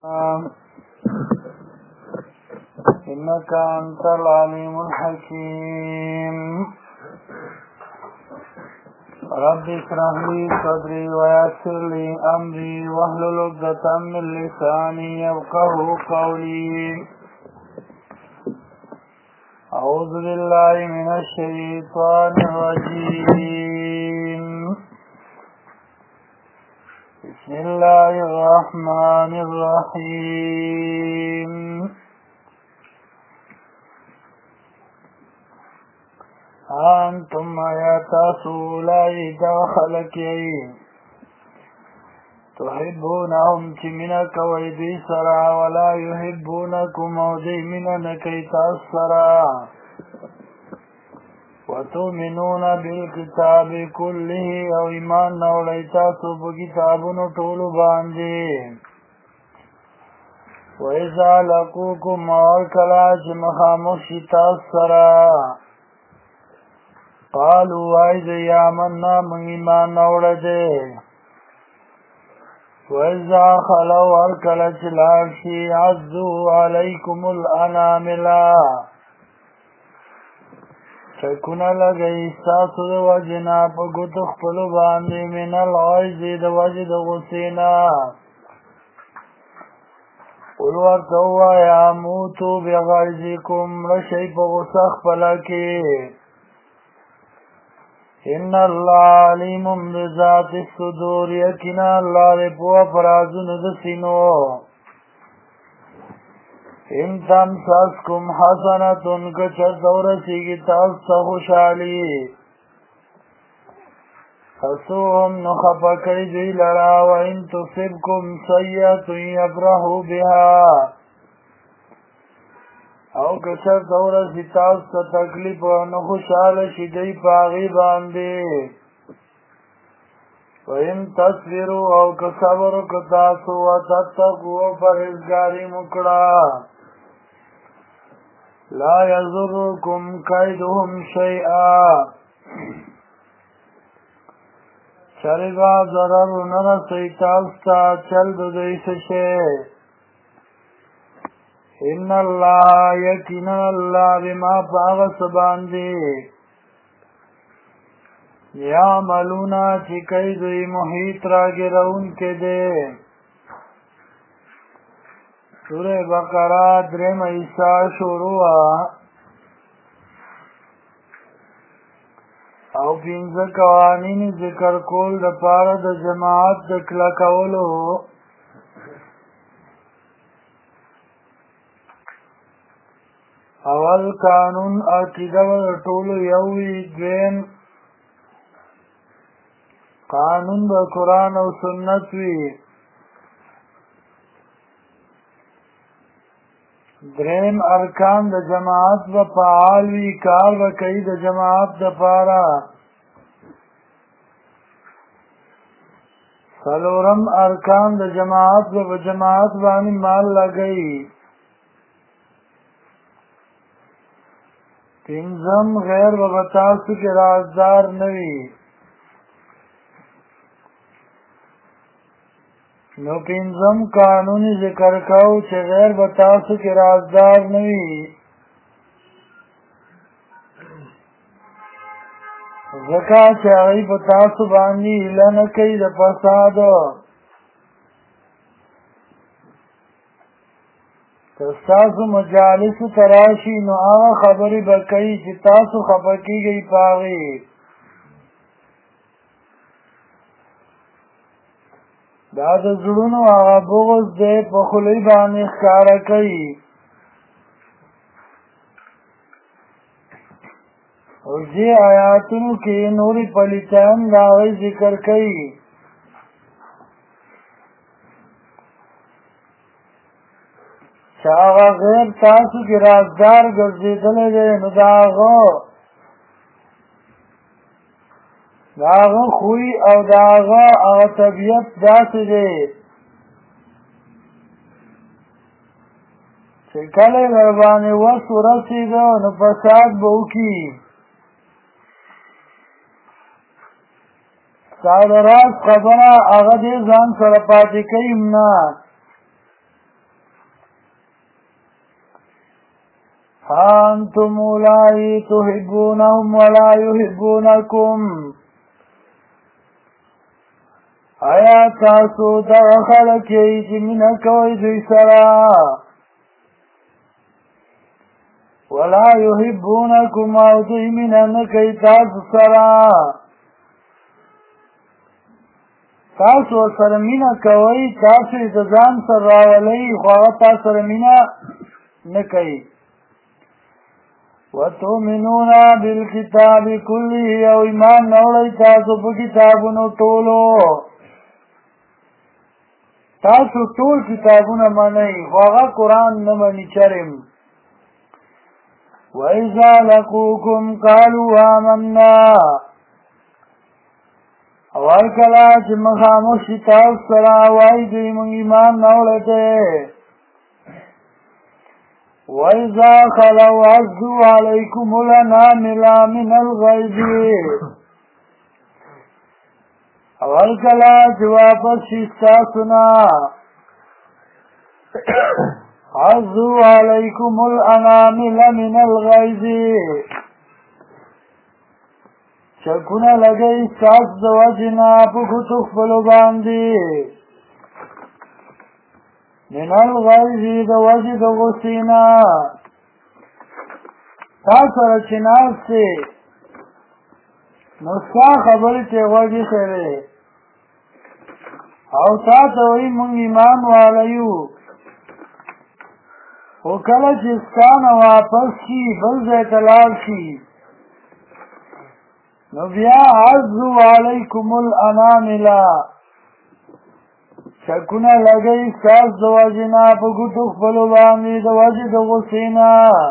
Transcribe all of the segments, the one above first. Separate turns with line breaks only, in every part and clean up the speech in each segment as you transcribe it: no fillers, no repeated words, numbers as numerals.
إنك أنت العليم الحكيم. رب اشرح لي صدري ويسر لي أمري واحلل عقدة من لساني يفقهوا قولي. أعوذ بالله من الشيطان الرجيم. بسم الله الرحمن الرحيم. أنتم يا تاسولاي داخلكي تحبونهم كمنك ويدي سرا ولا يحبونكم ودي منك تأسرا وتؤمنون بالكتاب كله او ایمان نوڑیتا سوپ کتابونو طولو باندی وَإِذَا لَقُوكُمْ وَالْكَلَاجِ مَخَامُشِ تَأْسَرَا قَالُوا وَإِذَا يَامَنَّا مَنْ ایمان نوڑدے وَإِذَا خَلَوْا وَالْكَلَاجِ لَارْشِي عَزُّوا عَلَيْكُمُ الْأَنَامِلَا چکونا لگئی ساسو دو وجنا پا گتو خپلو باندی من الغیزی دو وجد غسینا قلور توا یا موتو بغیزیکم رشی پا غسخ پلکی ان اللہ علیم بذات الصدور یکنا اللہ رپوا پرازو ندسینو ان تمسسکم حسنتن کچر دورسیگی تاستا خوشحالی حسوهم نخفکی دی لرا و ان تصبکم سیئتن یفرحو بها او کچر دورسی تاستا تکلیف و نخوشحال شدی پاغی باندی و ان تصویرو او کصبرو کتاسو و تتقو و پرهزگاری مکڑا لا یضرکم کیدهم شیئا چرگا ضرر نرسی تاستا چل دو دیس شے ان اللہ یقین اللہ بما پاغس باندی یعملونا چی کئی دوی محیط را گرون کے دے سورہ بقرہ درم عیسیٰ شروع او پینز قوانین ذکر کول د پاره د جماعت د کلکولو اول قانون عقیده و ټولو یووی دویم قانون د قرآن او سنت وی دریم ارکان د جماعت و فعال وی کار و کئی د جماعت د پارا سلورم ارکان د جماعت و جماعت وانی مال لگئی پنزم غیر و بتاسو کے رازدار نوی نو پینزم قانونی ذکر کاؤ چه غیر بتاسو کی رازدار نوی زکا چه اغی بتاسو باندی لنکی دا فسادو تستاسو مجالسو تراشی نو آغا خبری بکی چه تاسو خفکی گئی پاغی دا د زړونو هغه بغض دی په خولۍ باندې ښکاره کوي او دې آیاتونو کې نورې پلیتان د هغوی ذکر کوي چې هغه غیر تاسو کې رازدار ګرځېدلی دی نو د هغه داغه خوی او داغه طبیعت داسې دی چې کله ورباندې وس ورسېده نو فساد به وکړي ستا د راز خبره هغه دې ځان سره پاتې کوي نه ها انتم اولائی تحبونهم ولا يحبونكم آیا تاسو دغه خلک یې چې مینه کوئ دوی سره ولا يحبونكم او دوی مینه نه کوي تاسو سره تاسو سره مینه کوئ تاسو یې د ځان سره راولئ خو هغه تاسو سره مینه نه کوي وتؤمنون بالکتاب کله او ایمان راوړئ تاسو په کتابونو ټولو تاسو ټول کتابونه منئ خو هغه قرآن نه مني چرم وإذا لقوكم قالوا آمنا اول کله چې مخامخ شي تاسو سره وایي دوی موږ ایمان راوړی دی وإذا خلوا عضوا عليكم الأنامل من الغيظ اول کله چې واپس شي ستاسو نه عضوا عليكم الأنامل من الغيظ چکونه لګئ ستاسو د وجې نه په ګوتو خپلو باندې من الغیظ د وجې د غصې نه تا سره چې ناست دی نو ستا خبرې ته غوږ ایښی دی او تا ته وایي مونږ ایمان واله یو خو کله چې ستا نه واپس شي بل ځای ته لاړ شي نو بیا عضوا علیکم الانامل چکونه لګئ ستاسو د وجې نه په ګوتو خپلو باندې د وجې د غصې نه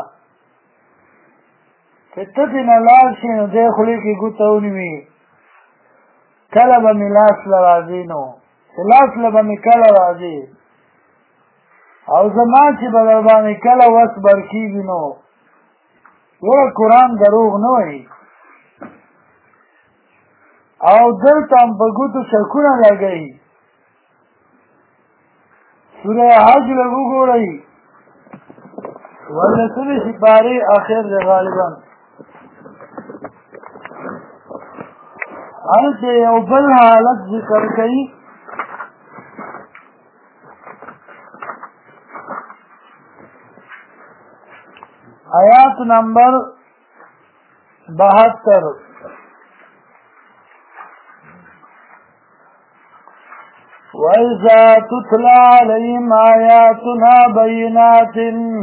چې ته ترې نه لاړ شې نو دی خولې کې ګوته ونیوي کله به مې لاس له راځي نو چې لاس له به مې کله راځي او زما چې به در باندې کله وس بر کېږي نو یاره قرآن دروغ نه وایي او دلته هم په ګوتو چکونه لګئ سوره حج لږ وګورئ ورلسمې سپارې اخر دی غالبا هلته یو بل حالت ذکر کوي آیات نمبر 72 وَإِذَا تُتْلَى عَلَيْهِمْ آيَاتُنَا بَيِّنَاتٍ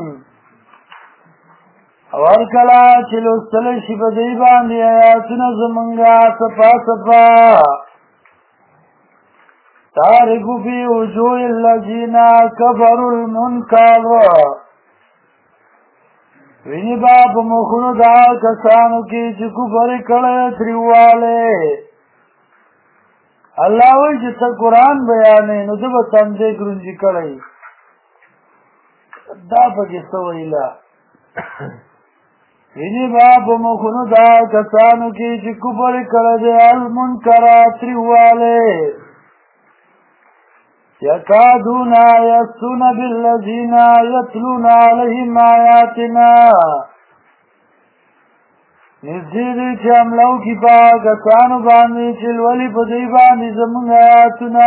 اور کله چې لوستل شي په دې باندې آیاتونه زمونږه صفا صفا تعرف فی وجوه الذین کفروا المنکر ویني با په مخونو دا کسانو کې چې کفر کړی تریواله الله وی چې ته قرآن بیانې نو زه به تندې ګرونجي کړی دا پکې څه ویله ویني با په مخونو دا کسانو کې چې کفر کړی دی المنکر تریواله یکادون یسون بالذین یتلون علیهم آیاتنا نزدې دی چې حملو کې په کسانو باندې چې لولي په دوی باندې زمونږ آیاتونه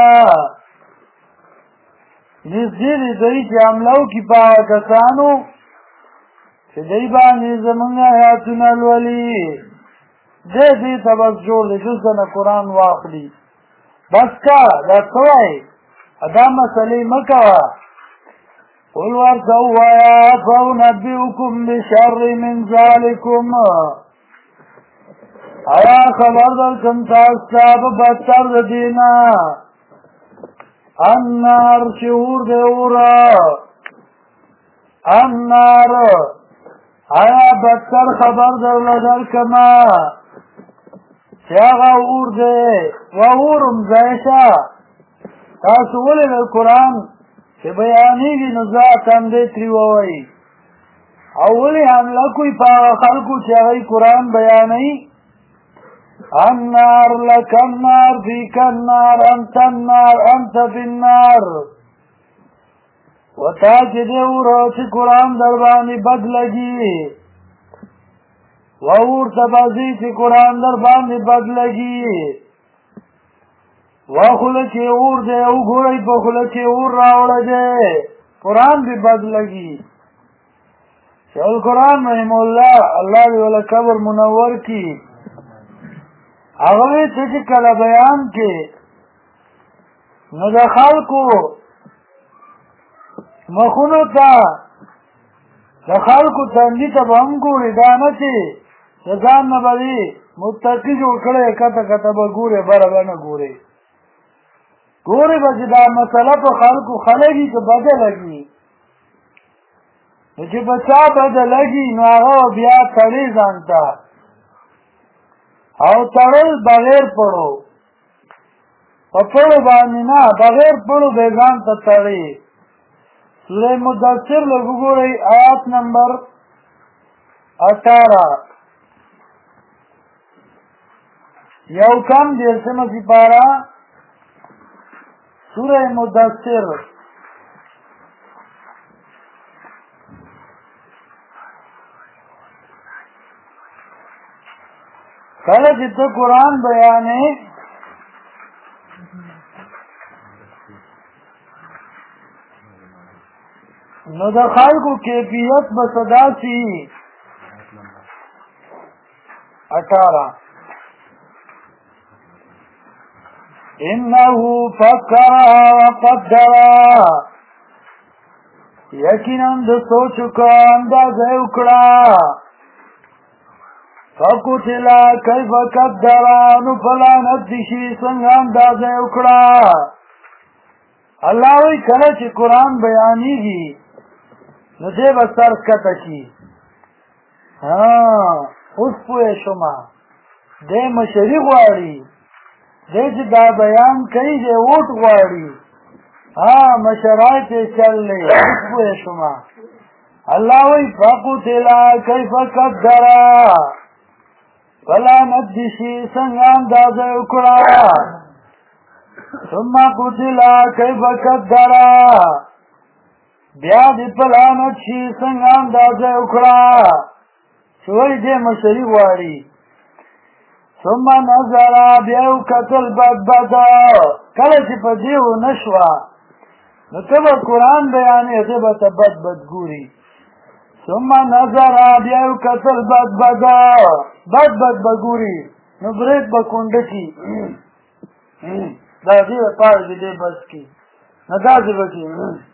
نزدې دی دوی چې حملو کې په کسانو چې دوی باندې زمونږ آیاتونه لولي دې ته بس جوړ دی جز نه قرآن واخلي بس کا دا څه وایي دا مسئلې مه کوه قل ورته ووایه فأنبئکم بشر من ذلکم آیا خبر درکم تاسو ته په بدتر د دې نه النار چې اور دی اوره النار آیا بدتر خبر درله درکمه چې هغه اور دی و اورم ځای شه تاسو ولې د قرآن چې بیانېږي نو ذات هم دی ترې ووایي او ولې حمله کوي په هغه خلکو چې هغوی قرآن بیانوي النار لك النار فيك النار أنت النار أنت في النار وتا چې دې ورو چې قرآن در باندې بد لګي وور تبازی چې قرآن در باندې بد لګي وخله چې اور دې وګورئ په خله چې اور راوړه دې قرآن دې بد لګي شیخ القرآن رحم الله الله دې ولا قبر منور کی هغه چې کله بیان کې نو د خلکو مخونو ته د خلکو تندي ته به هم ګوري دا نه چې د ځان نه به وي متقي جوړ کړی کته کته به ګورې بره به نه ګورې ګورې به چې دا مسله په خلکو خلګي که بده لګي نو چې په چا بده لګي نو هغه بیا تړي ځان ته او تړل بغیر پړو په پړو باندې نه بغیر پړو به ځان ته تړي سورہ مدثر لوگ گورئی آیات نمبر 18 یو کم دیرسم سپارہ سورہ مدثر کله چې ته قرآن بیانې نو د خلکو کیفیت به صدا سی 18 انه فکر وقدر یقینا د سوچ کو اندازه وکړه فقتل کیف قدر نو فلا ندشي څنګه اندازه وکړه الله وی کله چې قرآن بیانېږي نو دې به سر کته شي اوس پوه شومه دې مشري غواړي دې چې دا بیان کوي دې ووټ غواړي مشرات یې چللی اوس پوه شومه الله وی فقتل کیف قدر فلا ندشي څنګه اندازه وکړه ثم قتل کیف قدر بیا دې پلانت شي څنګه اندازه وکړه شوی دې مشري غواړي ثم نظر بیا وکتل بد کله چې په دې ونه شوه نو ته به قرآن بیانې ته به ته بد ګوري ثم نظر بیا وکتل بد به ګوري نو برید به کونډه کي دا دې لپاره چې دې بس کي نه داسې به کي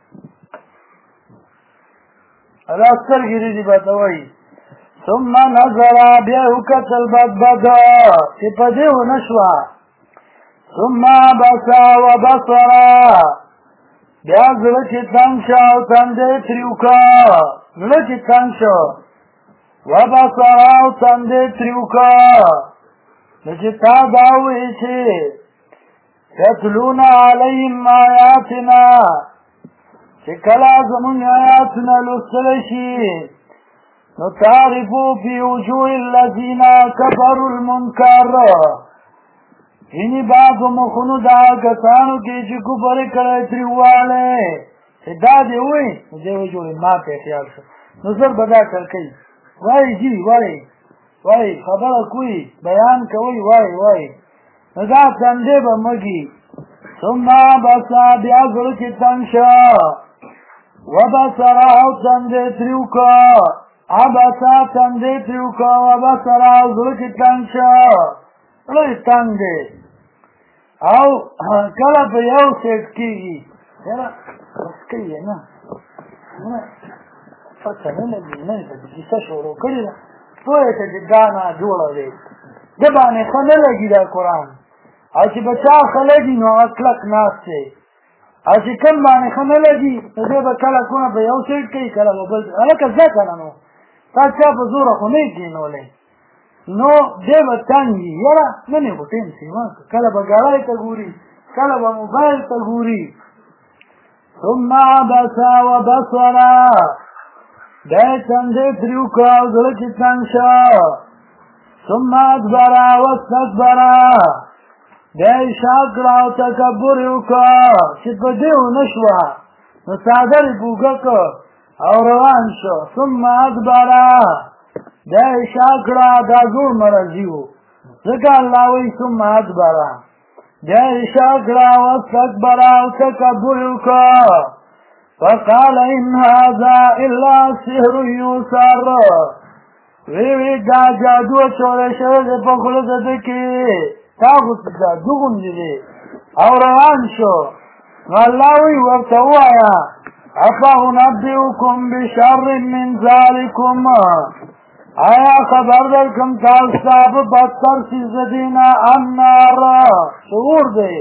الله سترګې دې به ته وایي ثم نظر بیا وکتل بد چې په دې ونه شوه ثم عبس وبصر بیا زړه چې تنګ شه او تندی ترېو که زړه چې تنګ شه وبصر او تندی ترېو که نو چې تا دا وایي چې یتلون علیهم آیاتنا چې کله زمونږ آیاتونه لوستلی شي نو تعرفو فی وجوه الذین کفروا المنکر یعنی بعضو مخونو دا کسانو کې چې کفر کړی تریوالی چې دا دې وایي نو دې وجوړې ما ته خیال شو نو زر به دا کار کوي وایي جی وایي خبره کوي بیان کوي وایي نو دا تندې به مږي ثم بسا بیا زړه کې تنګ شه وبصر او تندې ترېو که عبسا تندې ترېو که وبصر او زړه کې تنګ شه زړه یې تنګ دی او کله په یو سیټ کېږي یاره بس کوي نه پته نه لګي نه یې په کیسه شروع کړې ده پوه یې که چې دا نه جوړه دی ده باندې ښه نه لګي دا قرآن او چې به چا ښه لګي نو هغه کلک ناست دی او چې کوم باندې ښه نه لګي نو دی به کله کونه په یو سیټ کوي کله به بل هلکه زه که نه نو تا چا په زوره خو نه یې کېنولی نو دی به تنګ وي یاره نن یې خو ټیم سیما کله به ګړی ته ګوري کله به موبایل ته ګوري ثم عبس وبصر بیا یې تندی ترېو که او زړه چې تنګ شه ثم ادبر واستكبر بیا یې شا کړه او تکبر یې وکړه چې په دې ونه شوه نو نو څادر یې پوکه کړ او روان شو. ثم ادبره بیا یې شا کړه، دا زوړ مرضي و ځکه الله وایي ثم ادبره. بیا یې شا کړه واستکبره او تکبر یې وکړه. فقال ان هذا الا سحر یوسر، وی دا جادو چوره شوی دی په خوله د ده کې، تا خو جادو غوندې دی. او روان شو. نو الله وی ورته ووایه افانبئکم بشر من ذلکم، آیا خبر درکړم تاسو ته په بدتر څیز د دې نه النار، شعور دی.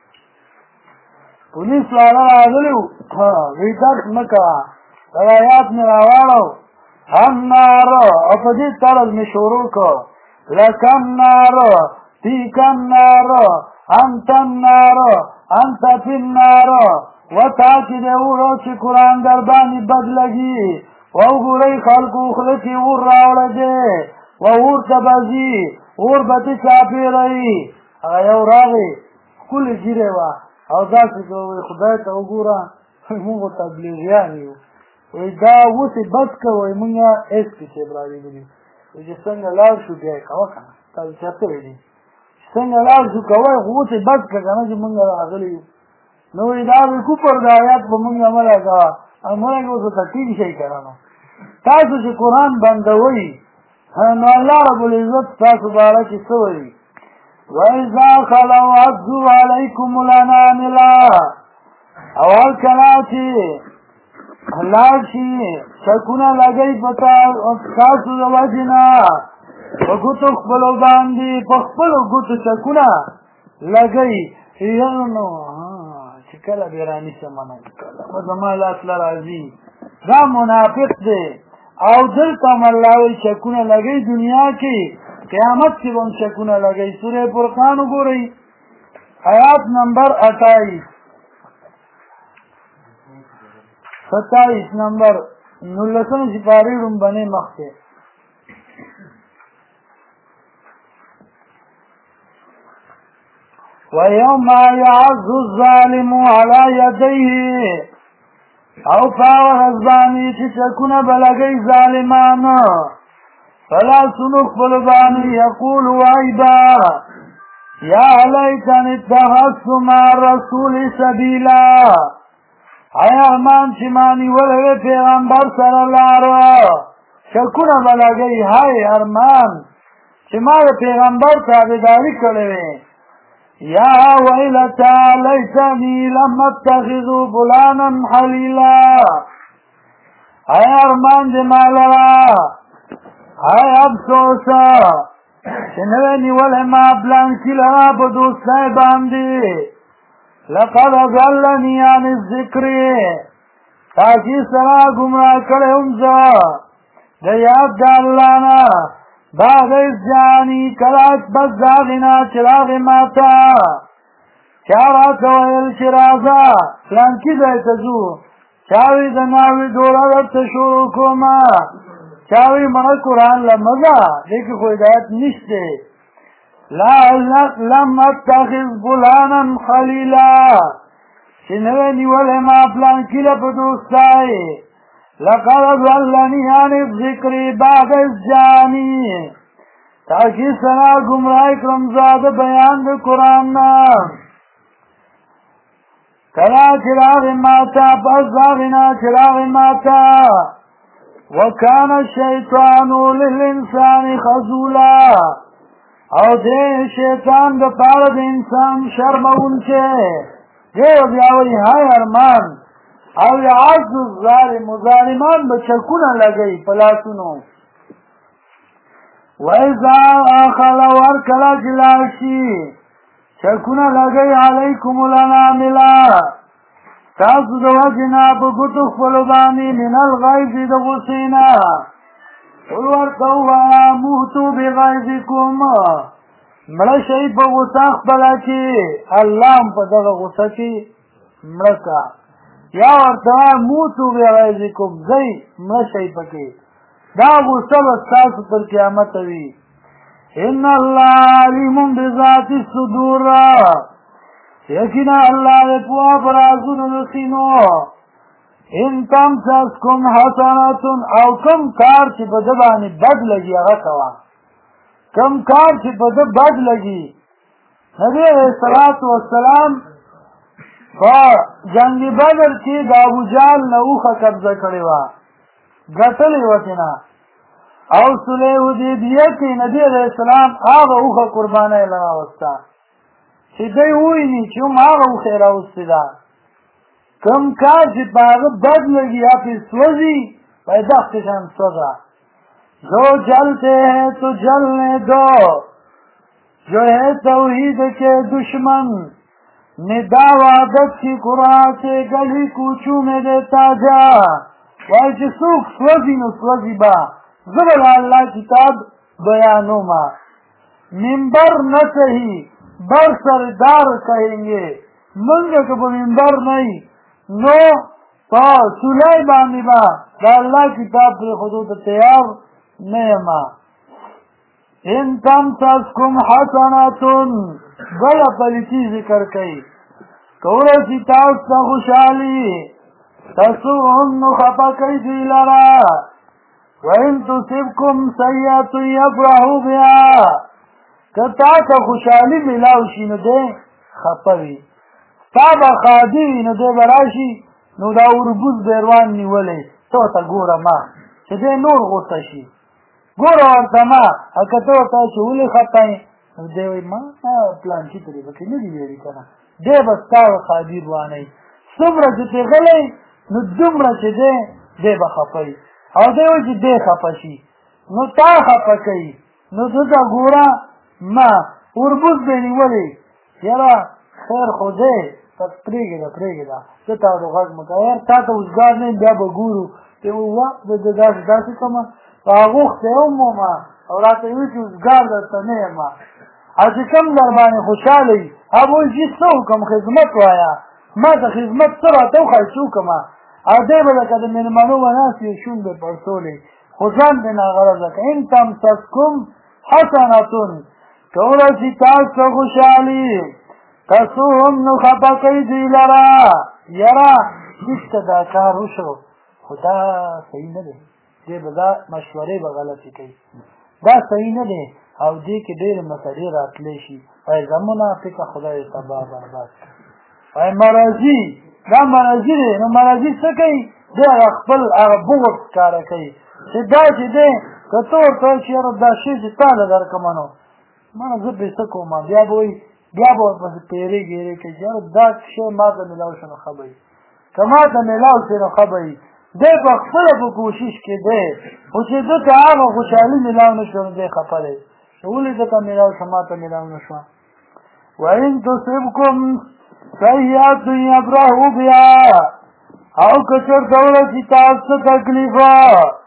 پولیس والا راغلی وو، وی درس مه کوه، روایات مې راواړو النار، او په دې طرز مې شروع کړ لک النار فیک النار انت النار انت فی النار. وتا چې دی وړو چې قرآن در باندې بد لګي، وګورئ خلکو خوله کې اور راوړی دی، و اور ته به ځي، اور به ته چاپېروي. هغه یو راغی ښکلې ږیرې وه او داسې کوي خدای ته وګوره موږ خو تبلیغیان یو، وایي دا اوس یې بس که، وایي موږ ایس پي صاحب رالیږلي، وایي چې څنګه لاړ شو بیا یې کوه که نه، تاسو چېرته ویلي څنګه لاړ شو کوه خو اوس یې بس که که نه چې موږ راغلي یو. نو وایي دا وایي کفر د آیات په موږ مه لګوه او مه لګوه ورته ټینګ شئ که نه. نو تاسو چې قرآن بندوئ نو الله رب العزت تاسو باره کې څه وایي وَإِذَا خَلَوْا عَضُّوا عَلَيْكُمُ الْأَنَامِلَ، اول کله چې لاړ شي چکونه لګئ په تاسو د وجې نه په ګوتو خپلو باندې، په خپلو ګوتو چکونه لګئ، نو چې کله بې رانیسه منه کله به زما لاس له راځي، دا منافق دی. او دلته هم الله وایي چکونه لګئ دنیا کې، قیامت کې به هم چکونه لګئ. سورې فرقان وګورئ آیات نمبر 27 نمبر 19 سپارې ړومبنۍ مخکې وَيَوْمَ يَعَضُّ الظَّالِمُ عَلَى يَدَيْهِ، او پاورز باندې چې چکونه به لګئ ظالمان فلاسونو خپلو باندې یقول وایي به یا لیتنی اتخذت مع الرسول سبیلا، ای ارمان چې ما نیولی وی پیغمبر سره لاره. چکونه به لګئ های ارمان چې ما د پیغمبر تابعداري کړې وې. یا ویلتا لیتنی لم اتخذ فلانا خلیلا، ای ارمان دې ما لره، ای افسوسه چې نوی نیولی ما بلانکي لره په دوستۍ باندې. لقد ضلني عن الذکر، تاکي سره ګمراه کړی وم زه د یاد د الله نه، بعد اذ جاءني، کله بس د هغې نه چې راغې ما ته. چا راته ویل چې راځه فلانکي ځای ته ځو، چا وی د ناوې ډوله درته شروع کومه، چا وی مړه قرآن له مه ځه دې کې خو هدایت نشته. لم اتخذ فلانا خلیلا، چې نوی نیولی ما پلانکي له په دوستۍ. لقد ضلني عن الذکر بعد اذ جاءني، تاکي سره ګمراه کړم زه د بیان د قرآن نه، کله چې راغې ما ته، پس د هغې نه چې راغې ما ته. وکان الشیطان للانسان خذولا، او دې شیطان د پاره د انسان شرمونکی دی. بیا وایي های ارمان او یعض الظالم، ظالمان به چکونه لګئ په لاسونو. وإذا خلوا ورکله چې لاړ شي چکونه لګئ علیکم الانامل، تاسو د وجې نه په ګوتو خپلو باندې من الغیظ د غصې نه. قل ورته ووایه موتو بغیظکم، مړه شئ په غصه خپله کې، الله هم په دغه غصه کې مړه که. یا ورته وایه موتو بغیظکم، ځئ مړه شئ پکې، دا غصه به ستاسو تر قیامته وي. ان الله علیم بذات الصدور، یقینا الله دې پوهه په رازونو د سینو. ان تمسسکم حسنة او کم کار چې په ده باندې بد لګي هغه کوه کم کار چې په ده بد لګي نبی علیہ الصلوۃ والسلام په جنگ بدر کې د ابوجهل نه اوښه قبضه کړې وه ګټلې وه ترېنه او صلح حدیبیه کې نبي علیه السلام هغه اوښه قربانۍ له راوسته چې دی وویني چې هم هغه اوښه یې راوستې ده کم کار چې په هغه بد لګي یا پې سوځي باید دغسې شان سوځه جو جلتے ہیں تو جلنے دو جو ہے توحید کے دشمن ندا وعدت کی قرآن سے گلی کوچو میں دیتا جا وای چې څوک سوځي نو سوځي با زه به د الله کتاب بیانوما منبر نه صحیح بر سردار کहेंगे منګه که په منبر نه وي نو په سولای باندې به د الله کتاب پرېښودو ته تیار نه یم ان تمسسکم حسنة بله پلیتي ذکر کوي که ورسي تاسو ته خوشحالي تسوهم نو خفه کوي دوی لره وان تصبکم سیئة یفرحوا بها که تا ته خوشحالي میلاو شي نو دی خفه وي ستا به ښادي وي نو دی به راشي نو دا وربوز به روان نیولی ته ورته ګوره ما چې دی نور غوسه شي ګوره ورته ما که ته ورته چې ولې خفه یې نو دی وایي ما پلانکي ته دې پکې نه دي ویلي که نه دی به ستا ښادي روانوي څومره چې ترې غلی نو دومره چې دی به خفه وي او دی وایي چې دی خفه شي نو تا خفه کوي نو ته ته ګوره ما وربوز به نیولې یاره خیر خو دی پرېږده زه تا ورته غږ مه کوه یار تا ته اوزګار نه یم بیا به ګورو ته ووه زه داسې کومه په اغوښتی هم ومه او راته یې وایي چې اوزګار درته نه یم او چې کوم در باندې خوشحاله وي هغه به وایي چې څه وکړم خدمت وایه ما ته خدمت څه راته وښایه چې وکړمه او دی به لکه د مېلمنو به ناست وي شونډې پړسولې خو ځان دې ناغرضه که ان تمسسکم حسنة که ورسي تاسو ته خوشحالي تسوهم نو خفه کوي دوی لره یاره هېڅ دا کار وشو خو دا صحیح نه دی دی به دا مشورې به غلطې کوي دا صحیح نه دی او دې کې ډېرې مسلې راتلی شي وایي زمونه فکر خدای تباه برباد وایي مرضي دا مرضي دی نو مرضي څه کوي دی هغه خپل هغه بغض ښکاره کوي چې دا چې دی که ته ورته وایې چې یاره دا شی چې تا له درکړمه نو مانه زه پرې څه کوم بیا به وایي بیا به ورپسې پیرې ګیرې کوي چې یاره دا شی ما ته میلاو شو نو ښه به وي که ما ته میلاو شي نو ښه به وي دی په خپله په کوشش کې دی خو چې ده ته هغه خوشحالي میلاو نه شوه نو دی خفه دی چې ولې ده ته میلاو شوه ما ته میلاو نه شوه وان تصبکم سیئة یفرحوا بها او که چېرته ورسي تاسو ته تکلیفه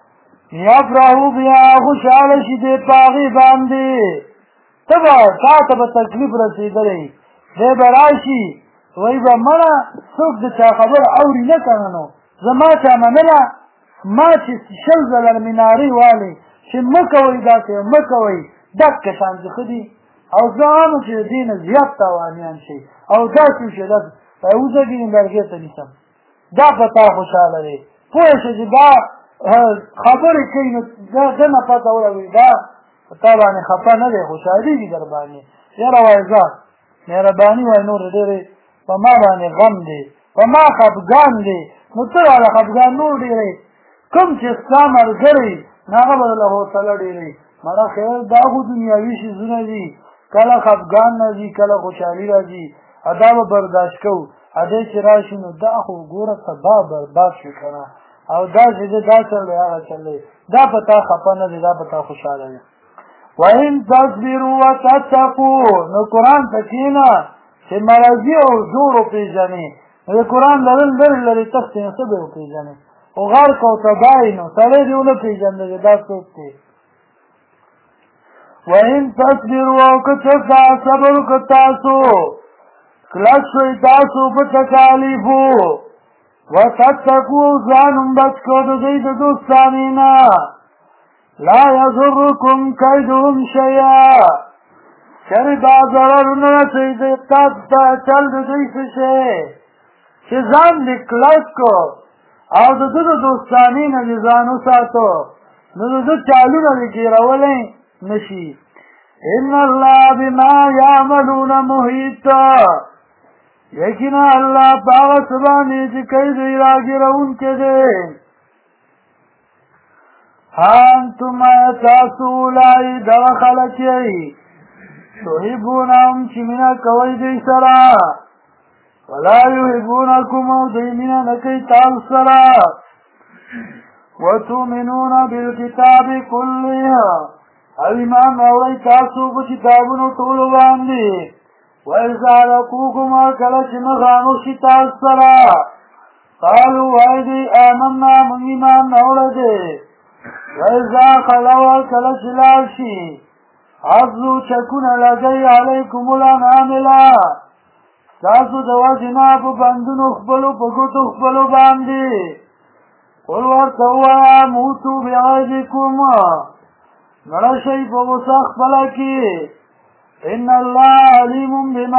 یفرحوا بها خوشحاله شي دی په هغې باندې ته به تا ته به تکلیف رسېدلی دی به راشي وایي به مړه څوک د چا خبره اوري نه که نه نو زما چا منله ما چې 20 ځله مینارې والې چې مه کوئ داسې مه کوئ دقه شان چې ښه دي او زه عامو چې د دې نه زیات تاوانیان شي او داسې وشي داسې وزګي لرګې ته نیسم دا په تا خوشحاله دی پوه شه چې دا خبرې کوي نو ده نه پته ولګوي دا په تا باندې خفه نه دی خوشحالېږي در باندې یاره وایي ځه مهرباني وایي نور ډېرې په ما باندې غم دی په ما خفګان دی نو ته والا خفګان نور ډېری کوم چې ستا ملګری نو هغه به له حوصله ډېری مړه خیر دا خو دنیاوي شیزونه دي کله خفګان راځي کله خوشحالي راځي دا به برداشت کوو دی چې راشي نو دا خو ګوره تباه برباد شو که نه او دا چې دی دا چل دی هغه چل دی دا په تا خفه نه دی دا په تا خوشحاله دی وان تصبروا وتتقوا نو قرآن ته کښېنه چې مرضي او زور وپېژنې نو د قرآن لرې تښتې نو څه به وپېژنې خو غرق او تباهي نو سړی دې ونه پېژندلی دا څوک دی وان تصبروا او که چېرته صبر وکړه تاسو کلک شوئ تاسو په تکالیفو وتتقوا ځان هم بچ کړه د دوی د دوستانې نه لا یضرکم کیدهم شیئا چرې دا ضرر نه رسوي تاسو ته چل د دوی څه شی چې ځان دې کلک کړو او د ده د دوستانې نه دې ځان وساتو نو د ده چالونه دې ګیرولی نشي ان الله بما یعملون محیط یقینا الله په هغه څه باندې چې کوي دوی راګیرونکی دی انتم تاسو اولئک دغه خلک یئ تحبونهم چې مینه کوئ دوی سره ولا يحبونكم دوی مینه نه کوي تاسو سره وتؤمنون بالکتاب کله او ایمان راوړئ تاسو په کتابونو ټولو باندې وإذا لقوكم کله چې مخامخ شي تاسو سره قالوا وایي دوی آمنا موږ ایمان راوړی دی وإذا خلوا کله چې لاړ شي عضو چکونه لګی علیکم الاناملا تاسو د وجې نه په بندونو خپلو په ګوتو خپلو باندې قل ورته ووایه موتو بعیدکم مړه شئ په غوسه خپله کې ان الله علیم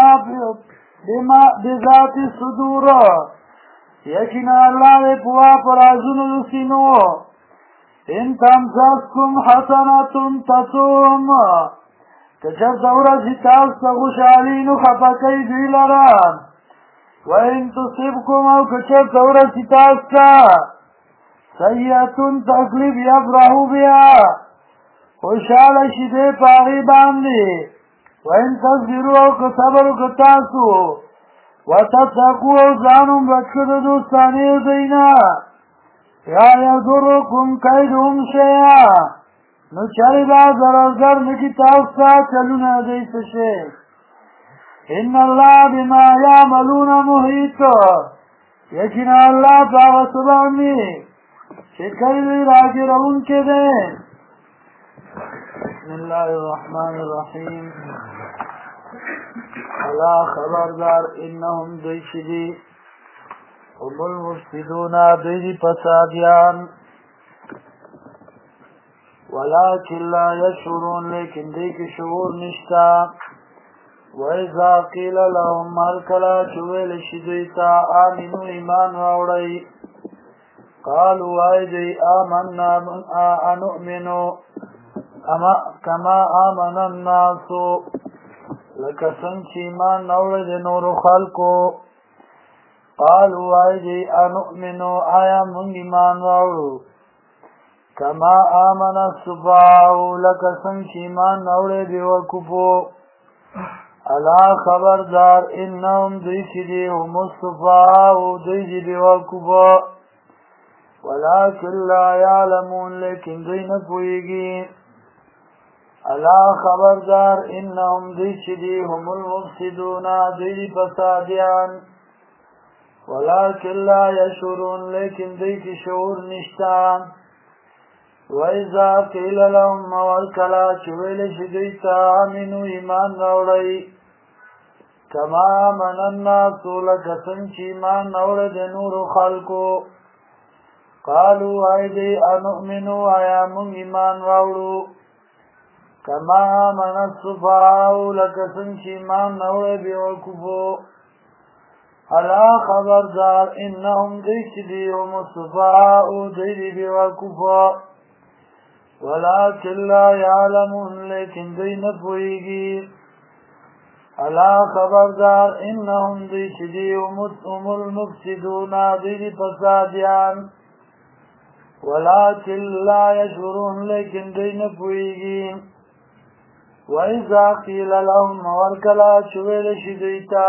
بذات الصدور یقینا الله دې پوهه په رازونو د سینو ان تمسسکم حسنة تسؤهم که چېرته ورسي تاسو ته خوشحالي نو خفه کوي دوی لره وان تصبکم او که چېرته ورسي تاسو ته سیئة تکلیف یفرحوا بها خوشحاله شي دی په هغې باندې وان تصبروا او که صبر وکړه تاسو وتتقوا او ځان هم بچ کړه د دوستانې دوی نه یا یضرکم کیدهم شیئا نو چرې به ضررګر نه کړي تاسو ته چلونه دوی څه شی ان الله بما یعملون محیط یقینا الله په هغه څه باندې چې کوي دوی راګیرونکی دی بسم الله الرحمن الرحیم الا خبردار انهم دوی چې دي هم المفسدون دوی دي فسادیان ولكن لا يشعرون لیکن دوی کې شعور نشته وإذا قیل لهم هر کله چې ویل شي دوی ته آمنو ایمان راوړئ قالوا وایي دوی آمنا انؤمنو کما آمن الناس لکه څنګه چې ایمان راوړی د نورو خلکو قالوا وایي دوی انؤمنو آیا موږ ایمان راوړو کما آمن السفهاء لکه څنګه چې ایمان راوړی بېوقوفو الا خبردار انهم دوی چې دي هم السفهاء دوی دي بېوقوفه ولكن لا يعلمون لیکن دوی نه پوهېږي الا خبردار انهم دوی چې دي هم المفسدون دوی دي فسادیان ولكن لا يشعرون لیکن دوی کې شعور نشته وإذا قیل لهم ورکله چې ویل شي دوی ته آمنو ایمان راوړئ کما آمن الناس لکه څنګه چې ایمان راوړی د نورو خلکو قالوا وایي دوی انؤمنو آیا موږ ایمان راوړو کما آمن السفهاء لکه څنګه چې ایمان راوړی بېوقوفو الا خبردار انهم دوی چې دي هم السفهاء دوی دي بېوقوفه ولكن لا يعلمون لیکن دوی نه پوهېږي الا خبردار انهم دوی چې دي هم المفسدون دوی دي فسادیان ولكن لا يشعرون لیکن دوی نه پوهېږي وإذا قیل لهم ورکله چې ویل شي دوی ته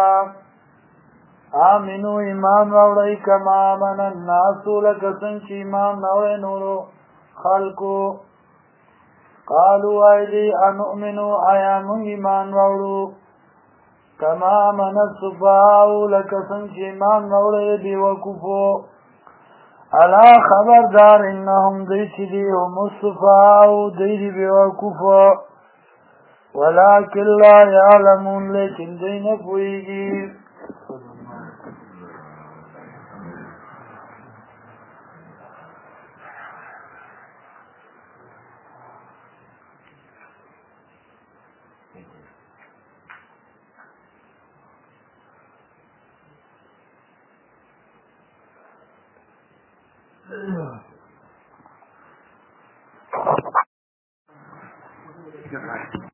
آمنو ایمان راوړئ کما آمن الناس لکه څنګه چې ایمان راوړی نورو خلکو قالوا وایي دوی انؤمنو آیا موږ ایمان راوړو کما آمن السفهاء لکه څنګه چې ایمان راوړی بېوقوفو الا خبردار انهم دوی چې دي هم السفهاء دوی دي بېوقوفه ولكن لا يعلمون لیکن دوی نه پوهېږي